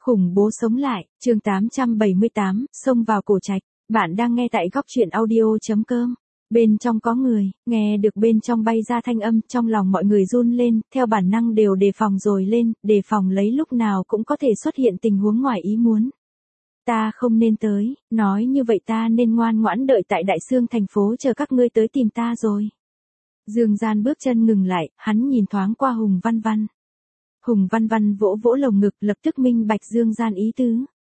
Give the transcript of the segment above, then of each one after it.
Khủng bố sống lại, chương 878, xông vào cổ trạch. Bạn đang nghe tại góc truyện audio.com. Bên trong có người, nghe được bên trong bay ra thanh âm, trong lòng mọi người run lên, theo bản năng đều đề phòng rồi lên, đề phòng lấy lúc nào cũng có thể xuất hiện tình huống ngoài ý muốn. Ta không nên tới, nói như vậy ta nên ngoan ngoãn đợi tại Đại Sương thành phố chờ các ngươi tới tìm ta rồi. Dương Gian bước chân ngừng lại, hắn nhìn thoáng qua Hùng Văn Văn. Hùng Văn Văn vỗ vỗ lồng ngực, lập tức minh bạch Dương Gian ý tứ.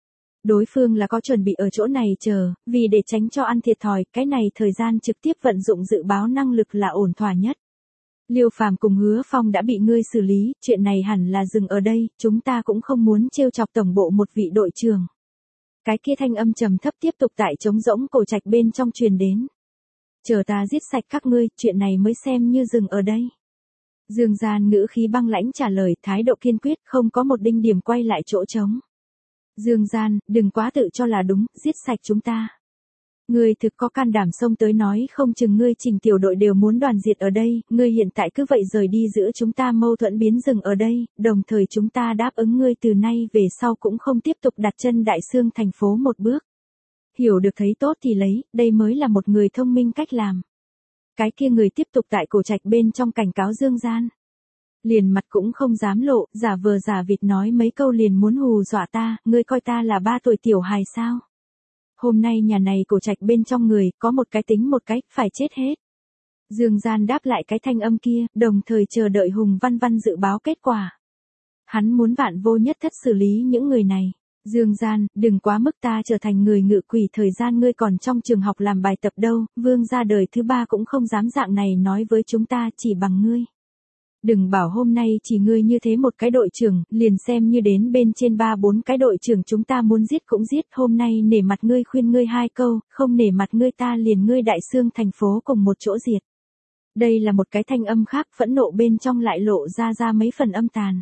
Đối phương là có chuẩn bị ở chỗ này chờ, vì để tránh cho ăn thiệt thòi, cái này thời gian trực tiếp vận dụng dự báo năng lực là ổn thỏa nhất. Liêu Phàm cùng Hứa Phong đã bị ngươi xử lý, chuyện này hẳn là dừng ở đây, chúng ta cũng không muốn trêu chọc tổng bộ một vị đội trưởng. Cái kia thanh âm trầm thấp tiếp tục tại trống rỗng cổ trạch bên trong truyền đến. Chờ ta giết sạch các ngươi, chuyện này mới xem như dừng ở đây. Dương Gian ngữ khí băng lãnh trả lời, thái độ kiên quyết, không có một đinh điểm quay lại chỗ trống. Dương Gian, đừng quá tự cho là đúng, giết sạch chúng ta. Ngươi thực có can đảm xông tới nói không chừng ngươi Trình tiểu đội đều muốn đoàn diệt ở đây, ngươi hiện tại cứ vậy rời đi giữa chúng ta mâu thuẫn biến dừng ở đây, đồng thời chúng ta đáp ứng ngươi từ nay về sau cũng không tiếp tục đặt chân Đại Sương thành phố một bước. Hiểu được thấy tốt thì lấy, đây mới là một người thông minh cách làm. Cái kia người tiếp tục tại cổ trạch bên trong cảnh cáo Dương Gian. Liền mặt cũng không dám lộ, giả vờ giả vịt nói mấy câu liền muốn hù dọa ta, ngươi coi ta là 3 tuổi tiểu hài sao. Hôm nay nhà này cổ trạch bên trong người, có một cái tính một cái, phải chết hết. Dương Gian đáp lại cái thanh âm kia, đồng thời chờ đợi Hùng Văn Văn dự báo kết quả. Hắn muốn vạn vô nhất thất xử lý những người này. Dương Gian, đừng quá mức ta trở thành người ngự quỷ, thời gian ngươi còn trong trường học làm bài tập đâu, vương gia đời thứ 3 cũng không dám dạng này nói với chúng ta, chỉ bằng ngươi. Đừng bảo hôm nay chỉ ngươi như thế một cái đội trưởng, liền xem như đến bên trên 3-4 cái đội trưởng chúng ta muốn giết cũng giết, hôm nay nể mặt ngươi khuyên ngươi 2 câu, không nể mặt ngươi ta liền ngươi Đại Sương thành phố cùng một chỗ diệt. Đây là một cái thanh âm khác, phẫn nộ bên trong lại lộ ra mấy phần âm tàn.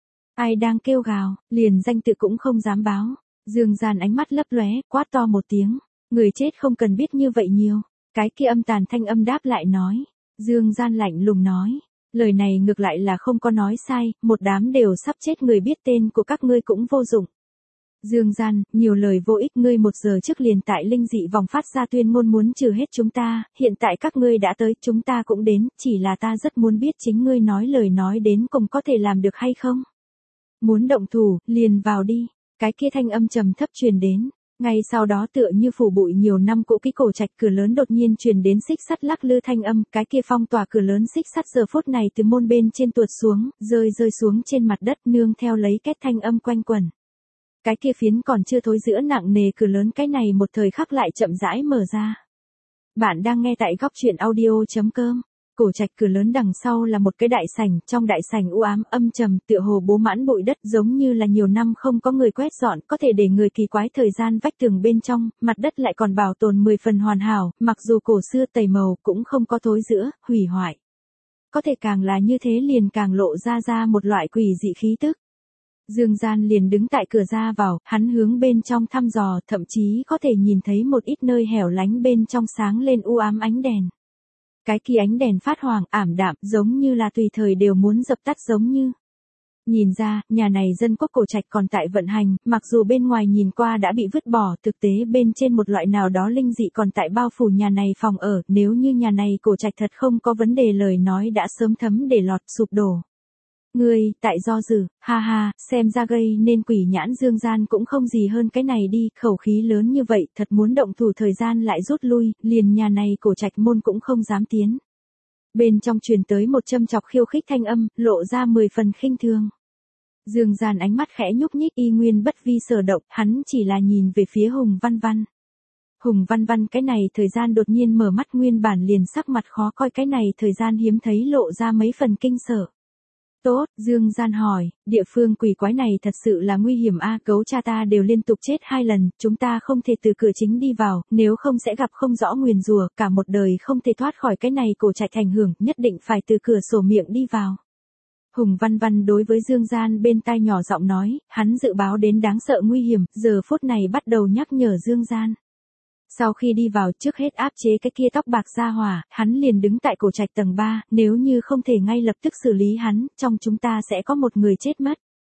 Ai đang kêu gào, liền danh tự cũng không dám báo. Dương Gian ánh mắt lấp lóe, quát to một tiếng. Người chết không cần biết như vậy nhiều. Cái kia âm tàn thanh âm đáp lại nói. Dương Gian lạnh lùng nói. Lời này ngược lại là không có nói sai, một đám đều sắp chết người biết tên của các ngươi cũng vô dụng. Dương Gian, nhiều lời vô ích, ngươi 1 giờ trước liền tại linh dị vòng phát ra tuyên ngôn muốn trừ hết chúng ta, hiện tại các ngươi đã tới, chúng ta cũng đến, chỉ là ta rất muốn biết chính ngươi nói lời nói đến cùng có thể làm được hay không. Muốn động thủ, liền vào đi. Cái kia thanh âm trầm thấp truyền đến. Ngay sau đó tựa như phủ bụi nhiều năm cũ kỹ cổ trạch cửa lớn đột nhiên truyền đến xích sắt lắc lư thanh âm. Cái kia phong tỏa cửa lớn xích sắt giờ phút này từ môn bên trên tuột xuống, rơi xuống trên mặt đất nương theo lấy két thanh âm quanh quẩn. Cái kia phiến còn chưa thối giữa nặng nề cửa lớn cái này một thời khắc lại chậm rãi mở ra. Bạn đang nghe tại góc truyện audio.com. Cổ trạch cửa lớn đằng sau là một cái đại sảnh, trong đại sảnh u ám âm trầm, tựa hồ bố mãn bụi đất, giống như là nhiều năm không có người quét dọn, có thể để người kỳ quái thời gian vách tường bên trong, mặt đất lại còn bảo tồn 10 phần hoàn hảo, mặc dù cổ xưa tẩy màu cũng không có thối rữa, hủy hoại. Có thể càng là như thế liền càng lộ ra một loại quỷ dị khí tức. Dương Gian liền đứng tại cửa ra vào, hắn hướng bên trong thăm dò, thậm chí có thể nhìn thấy một ít nơi hẻo lánh bên trong sáng lên u ám ánh đèn. Cái kia ánh đèn phát hoàng, ảm đạm, giống như là tùy thời đều muốn dập tắt giống như. Nhìn ra, nhà này dân quốc cổ trạch còn tại vận hành, mặc dù bên ngoài nhìn qua đã bị vứt bỏ, thực tế bên trên một loại nào đó linh dị còn tại bao phủ nhà này phòng ở, nếu như nhà này cổ trạch thật không có vấn đề lời nói đã sớm thấm để lọt sụp đổ. Ngươi, tại do dự, ha ha, xem ra gây nên quỷ nhãn. Dương Gian cũng không gì hơn cái này đi, khẩu khí lớn như vậy, thật muốn động thủ thời gian lại rút lui, liền nhà này cổ trạch môn cũng không dám tiến. Bên trong truyền tới một châm chọc khiêu khích thanh âm, lộ ra 10 phần khinh thường. Dương Gian ánh mắt khẽ nhúc nhích y nguyên bất vi sở động, hắn chỉ là nhìn về phía Hùng Văn Văn. Hùng Văn Văn cái này thời gian đột nhiên mở mắt, nguyên bản liền sắc mặt khó coi, cái này thời gian hiếm thấy lộ ra mấy phần kinh sợ. Tốt, Dương Gian hỏi, địa phương quỷ quái này thật sự là nguy hiểm a, gấu cha ta đều liên tục chết 2 lần, chúng ta không thể từ cửa chính đi vào, nếu không sẽ gặp không rõ nguyền rủa, cả một đời không thể thoát khỏi cái này cổ trạch ảnh hưởng, nhất định phải từ cửa sổ miệng đi vào. Hùng Văn Văn đối với Dương Gian bên tai nhỏ giọng nói, hắn dự báo đến đáng sợ nguy hiểm, giờ phút này bắt đầu nhắc nhở Dương Gian. Sau khi đi vào, trước hết áp chế cái kia tóc bạc ra hỏa, hắn liền đứng tại cổ trạch tầng 3, nếu như không thể ngay lập tức xử lý hắn, trong chúng ta sẽ có một người chết mất.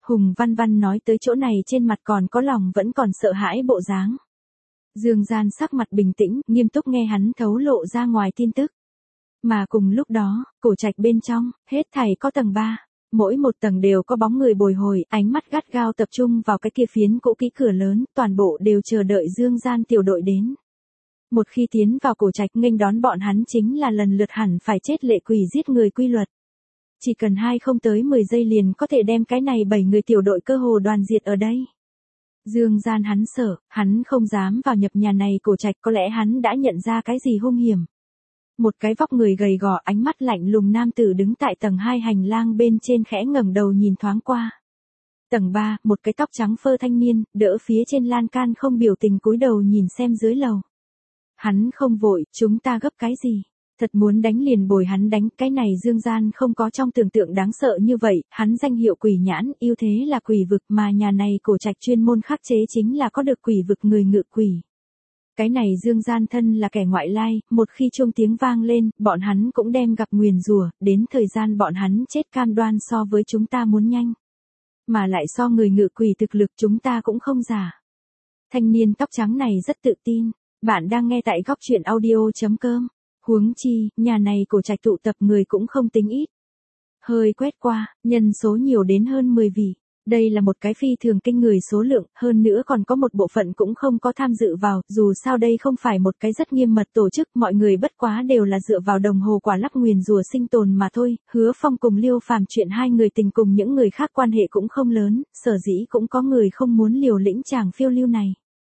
Hùng Văn Văn nói tới chỗ này trên mặt còn có lòng vẫn còn sợ hãi bộ dáng. Dương Gian sắc mặt bình tĩnh, nghiêm túc nghe hắn thấu lộ ra ngoài tin tức. Mà cùng lúc đó, cổ trạch bên trong, hết thảy có tầng 3. Mỗi một tầng đều có bóng người bồi hồi, ánh mắt gắt gao tập trung vào cái kia phiến cũ kỹ cửa lớn, toàn bộ đều chờ đợi Dương Gian tiểu đội đến. Một khi tiến vào cổ trạch nghênh đón bọn hắn chính là lần lượt hẳn phải chết lệ quỷ giết người quy luật. Chỉ cần 2 không tới 10 giây liền có thể đem cái này 7 người tiểu đội cơ hồ đoàn diệt ở đây. Dương Gian hắn sợ, hắn không dám vào nhập nhà này cổ trạch, có lẽ hắn đã nhận ra cái gì hung hiểm. Một cái vóc người gầy gò, ánh mắt lạnh lùng nam tử đứng tại tầng 2 hành lang bên trên khẽ ngẩng đầu nhìn thoáng qua. Tầng 3, một cái tóc trắng phơ thanh niên, đỡ phía trên lan can không biểu tình cúi đầu nhìn xem dưới lầu. Hắn không vội, chúng ta gấp cái gì? Thật muốn đánh liền bồi hắn đánh, cái này Dương Gian không có trong tưởng tượng đáng sợ như vậy, hắn danh hiệu quỷ nhãn, ưu thế là quỷ vực mà nhà này cổ trạch chuyên môn khắc chế chính là có được quỷ vực người ngự quỷ. Cái này Dương Gian thân là kẻ ngoại lai, một khi chuông tiếng vang lên, bọn hắn cũng đem gặp nguyền rủa, đến thời gian bọn hắn chết cam đoan so với chúng ta muốn nhanh. Mà lại so người ngự quỷ thực lực chúng ta cũng không giả. Thanh niên tóc trắng này rất tự tin, bạn đang nghe tại góc truyện audio.com. Huống chi, nhà này cổ trạch tụ tập người cũng không tính ít. Hơi quét qua, nhân số nhiều đến hơn 10 vị. Đây là một cái phi thường kinh người số lượng, hơn nữa còn có một bộ phận cũng không có tham dự vào, dù sao đây không phải một cái rất nghiêm mật tổ chức, mọi người bất quá đều là dựa vào đồng hồ quả lắc nguyền rủa sinh tồn mà thôi. Hứa Phong cùng Liêu Phàm chuyện hai người tình cùng những người khác quan hệ cũng không lớn, sở dĩ cũng có người không muốn liều lĩnh chàng phiêu lưu này.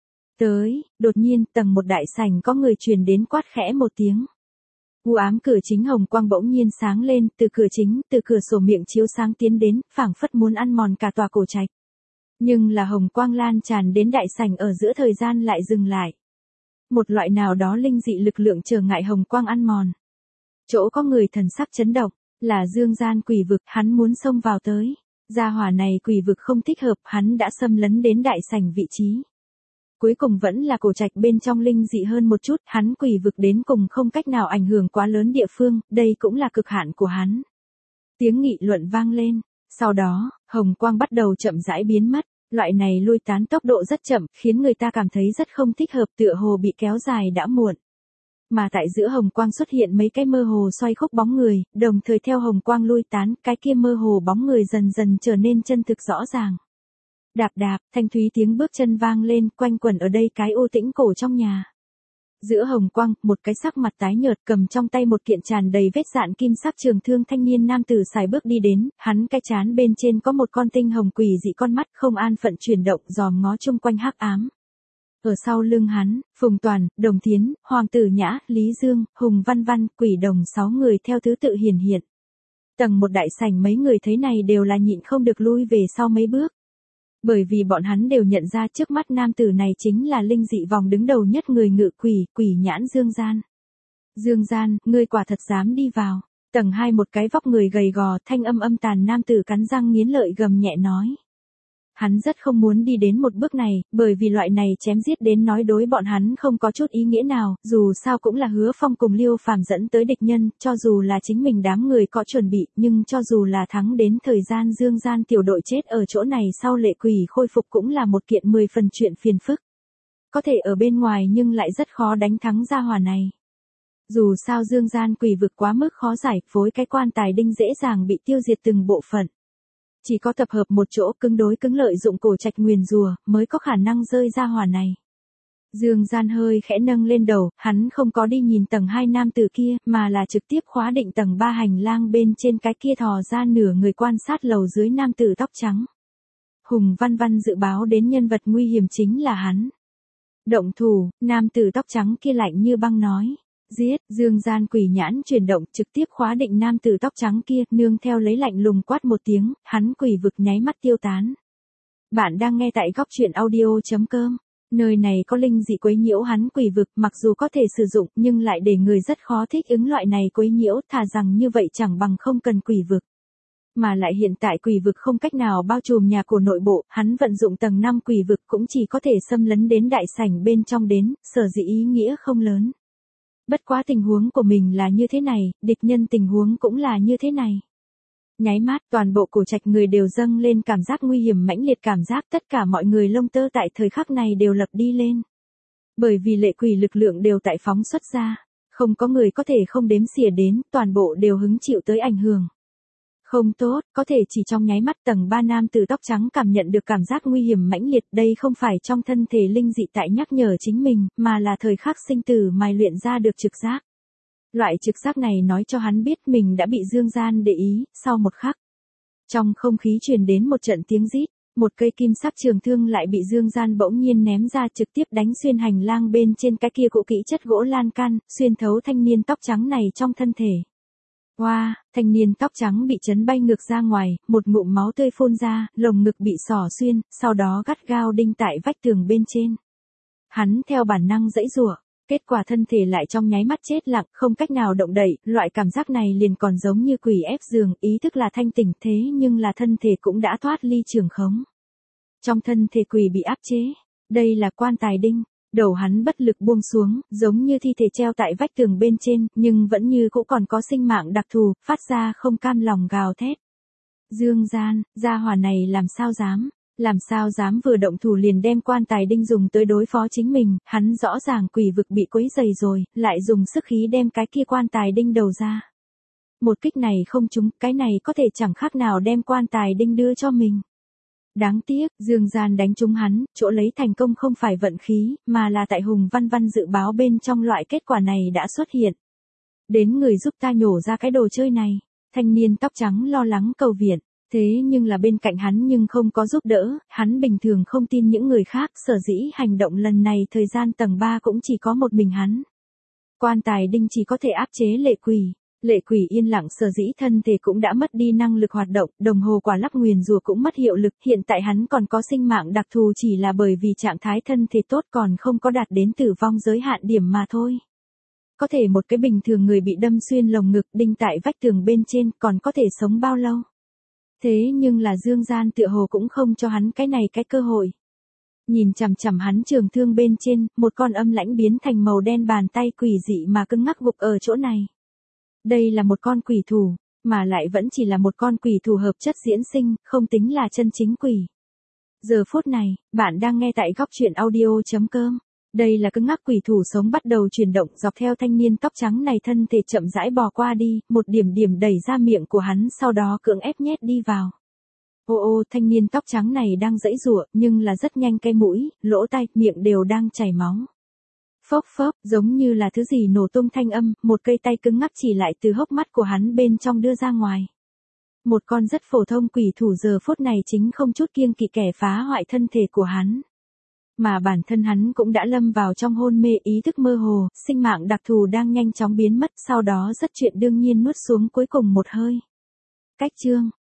Đột nhiên, tầng một đại sảnh có người truyền đến quát khẽ một tiếng. U ám cửa chính hồng quang bỗng nhiên sáng lên, từ cửa sổ miệng chiếu sáng tiến đến, phảng phất muốn ăn mòn cả tòa cổ trạch. Nhưng là hồng quang lan tràn đến đại sảnh ở giữa thời gian lại dừng lại. Một loại nào đó linh dị lực lượng trở ngại hồng quang ăn mòn. Chỗ có người thần sắc chấn động, là Dương Gian quỷ vực, hắn muốn xông vào tới. Gia hỏa này quỷ vực không thích hợp, hắn đã xâm lấn đến đại sảnh vị trí. Cuối cùng vẫn là cổ trạch bên trong linh dị hơn một chút, hắn quỷ vực đến cùng không cách nào ảnh hưởng quá lớn địa phương, đây cũng là cực hạn của hắn. Tiếng nghị luận vang lên, sau đó, hồng quang bắt đầu chậm rãi biến mất, loại này lui tán tốc độ rất chậm, khiến người ta cảm thấy rất không thích hợp, tựa hồ bị kéo dài đã muộn. Mà tại giữa hồng quang xuất hiện mấy cái mơ hồ xoay khúc bóng người, đồng thời theo hồng quang lui tán, cái kia mơ hồ bóng người dần dần trở nên chân thực rõ ràng. Đạp đạp, thanh thúy tiếng bước chân vang lên, quanh quẩn ở đây cái u tĩnh cổ trong nhà. Giữa hồng quang, một cái sắc mặt tái nhợt cầm trong tay một kiện tràn đầy vết dạn kim sắc trường thương thanh niên nam tử sải bước đi đến, hắn cái trán bên trên có một con tinh hồng quỷ dị con mắt không an phận chuyển động dòm ngó chung quanh hắc ám. Ở sau lưng hắn, Phùng Toàn, Đồng Thiến, Hoàng Tử Nhã, Lý Dương, Hùng Văn Văn, Quỷ Đồng 6 người theo thứ tự hiển hiện. Tầng một đại sảnh mấy người thấy này đều là nhịn không được lui về sau mấy bước. Bởi vì bọn hắn đều nhận ra trước mắt nam tử này chính là linh dị vòng đứng đầu nhất người ngự quỷ, quỷ nhãn Dương Gian. Dương Gian, ngươi quả thật dám đi vào. Tầng 2 một cái vóc người gầy gò, thanh âm tàn nam tử cắn răng nghiến lợi gầm nhẹ nói. Hắn rất không muốn đi đến một bước này, bởi vì loại này chém giết đến nói đối bọn hắn không có chút ý nghĩa nào, dù sao cũng là Hứa Phong cùng Liêu Phàm dẫn tới địch nhân, cho dù là chính mình đám người có chuẩn bị, nhưng cho dù là thắng đến thời gian Dương Gian tiểu đội chết ở chỗ này sau lệ quỷ khôi phục cũng là một kiện 10 phần chuyện phiền phức. Có thể ở bên ngoài nhưng lại rất khó đánh thắng gia hỏa này. Dù sao Dương Gian quỷ vực quá mức khó giải, phối cái quan tài đinh dễ dàng bị tiêu diệt từng bộ phận. Chỉ có tập hợp một chỗ cứng đối cứng lợi dụng cổ trạch nguyền rùa, mới có khả năng rơi ra hỏa này. Dương Gian hơi khẽ nâng lên đầu, hắn không có đi nhìn tầng 2 nam tử kia, mà là trực tiếp khóa định tầng 3 hành lang bên trên cái kia thò ra nửa người quan sát lầu dưới nam tử tóc trắng. Hùng Văn Văn dự báo đến nhân vật nguy hiểm chính là hắn. Động thủ, nam tử tóc trắng kia lạnh như băng nói. Giết, Dương Gian quỷ nhãn chuyển động trực tiếp khóa định nam tử tóc trắng kia, nương theo lấy lạnh lùng quát một tiếng, hắn quỷ vực nháy mắt tiêu tán. Bạn đang nghe tại góc truyện audio.com, nơi này có linh dị quấy nhiễu hắn quỷ vực, mặc dù có thể sử dụng nhưng lại để người rất khó thích ứng loại này quấy nhiễu, thà rằng như vậy chẳng bằng không cần quỷ vực. Mà lại hiện tại quỷ vực không cách nào bao trùm nhà cổ nội bộ, hắn vận dụng tầng 5 quỷ vực cũng chỉ có thể xâm lấn đến đại sảnh bên trong đến, sở dĩ ý nghĩa không lớn. Bất quá tình huống của mình là như thế này, địch nhân tình huống cũng là như thế này. Nháy mắt, toàn bộ cổ trạch người đều dâng lên cảm giác nguy hiểm mãnh liệt, cảm giác tất cả mọi người lông tơ tại thời khắc này đều lập đi lên. Bởi vì lệ quỷ lực lượng đều tại phóng xuất ra, không có người có thể không đếm xỉa đến, toàn bộ đều hứng chịu tới ảnh hưởng. Không tốt, có thể chỉ trong nháy mắt tầng 3 nam tử tóc trắng cảm nhận được cảm giác nguy hiểm mãnh liệt, đây không phải trong thân thể linh dị tại nhắc nhở chính mình, mà là thời khắc sinh tử mài luyện ra được trực giác. Loại trực giác này nói cho hắn biết mình đã bị Dương Gian để ý, sau một khắc. Trong không khí truyền đến một trận tiếng rít, một cây kim sắc trường thương lại bị Dương Gian bỗng nhiên ném ra trực tiếp đánh xuyên hành lang bên trên cái kia cũ kỹ chất gỗ lan can, xuyên thấu thanh niên tóc trắng này trong thân thể. Wow, thanh niên tóc trắng bị chấn bay ngược ra ngoài, một ngụm máu tươi phun ra, lồng ngực bị xỏ xuyên, sau đó gắt gao đinh tại vách tường bên trên. Hắn theo bản năng giãy giụa, kết quả thân thể lại trong nháy mắt chết lặng, không cách nào động đậy, loại cảm giác này liền còn giống như quỷ ép giường, ý thức là thanh tỉnh thế nhưng là thân thể cũng đã thoát ly trường khống. Trong thân thể quỷ bị áp chế, đây là quan tài đinh. Đầu hắn bất lực buông xuống, giống như thi thể treo tại vách tường bên trên, nhưng vẫn như cũng còn có sinh mạng đặc thù, phát ra không cam lòng gào thét. Dương Gian, gia hỏa này làm sao dám vừa động thủ liền đem quan tài đinh dùng tới đối phó chính mình, hắn rõ ràng quỷ vực bị quấy dày rồi, lại dùng sức khí đem cái kia quan tài đinh đầu ra. Một kích này không trúng, cái này có thể chẳng khác nào đem quan tài đinh đưa cho mình. Đáng tiếc, Dương Gian đánh trúng hắn, chỗ lấy thành công không phải vận khí, mà là tại Hùng Văn Văn dự báo bên trong loại kết quả này đã xuất hiện. Đến người giúp ta nhổ ra cái đồ chơi này, thanh niên tóc trắng lo lắng cầu viện, thế nhưng là bên cạnh hắn nhưng không có giúp đỡ, hắn bình thường không tin những người khác, sở dĩ hành động lần này thời gian tầng 3 cũng chỉ có một mình hắn. Quan tài đinh chỉ có thể áp chế lệ quỷ. Lệ quỷ yên lặng sở dĩ thân thể cũng đã mất đi năng lực hoạt động, đồng hồ quả lắp nguyền rủa cũng mất hiệu lực, hiện tại hắn còn có sinh mạng đặc thù chỉ là bởi vì trạng thái thân thể tốt còn không có đạt đến tử vong giới hạn điểm mà thôi. Có thể một cái bình thường người bị đâm xuyên lồng ngực đinh tại vách tường bên trên còn có thể sống bao lâu. Thế nhưng là Dương Gian tựa hồ cũng không cho hắn cái này cái cơ hội. Nhìn chằm chằm hắn trường thương bên trên, một con âm lãnh biến thành màu đen bàn tay quỷ dị mà cứng ngắc gục ở chỗ này. Đây là một con quỷ thủ, mà lại vẫn chỉ là một con quỷ thủ hợp chất diễn sinh, không tính là chân chính quỷ. Giờ phút này, bạn đang nghe tại góc truyện audio.com. Đây là cứng ngắc quỷ thủ sống bắt đầu chuyển động dọc theo thanh niên tóc trắng này thân thể chậm rãi bò qua đi, một điểm điểm đẩy ra miệng của hắn sau đó cưỡng ép nhét đi vào. Ô thanh niên tóc trắng này đang giãy giụa nhưng là rất nhanh cái mũi, lỗ tai, miệng đều đang chảy máu. Phốc phốc, giống như là thứ gì nổ tung thanh âm, một cây tay cứng ngắc chỉ lại từ hốc mắt của hắn bên trong đưa ra ngoài. Một con rất phổ thông quỷ thủ giờ phút này chính không chút kiêng kỵ kẻ phá hoại thân thể của hắn. Mà bản thân hắn cũng đã lâm vào trong hôn mê ý thức mơ hồ, sinh mạng đặc thù đang nhanh chóng biến mất sau đó rất chuyện đương nhiên nuốt xuống cuối cùng một hơi. Cách chương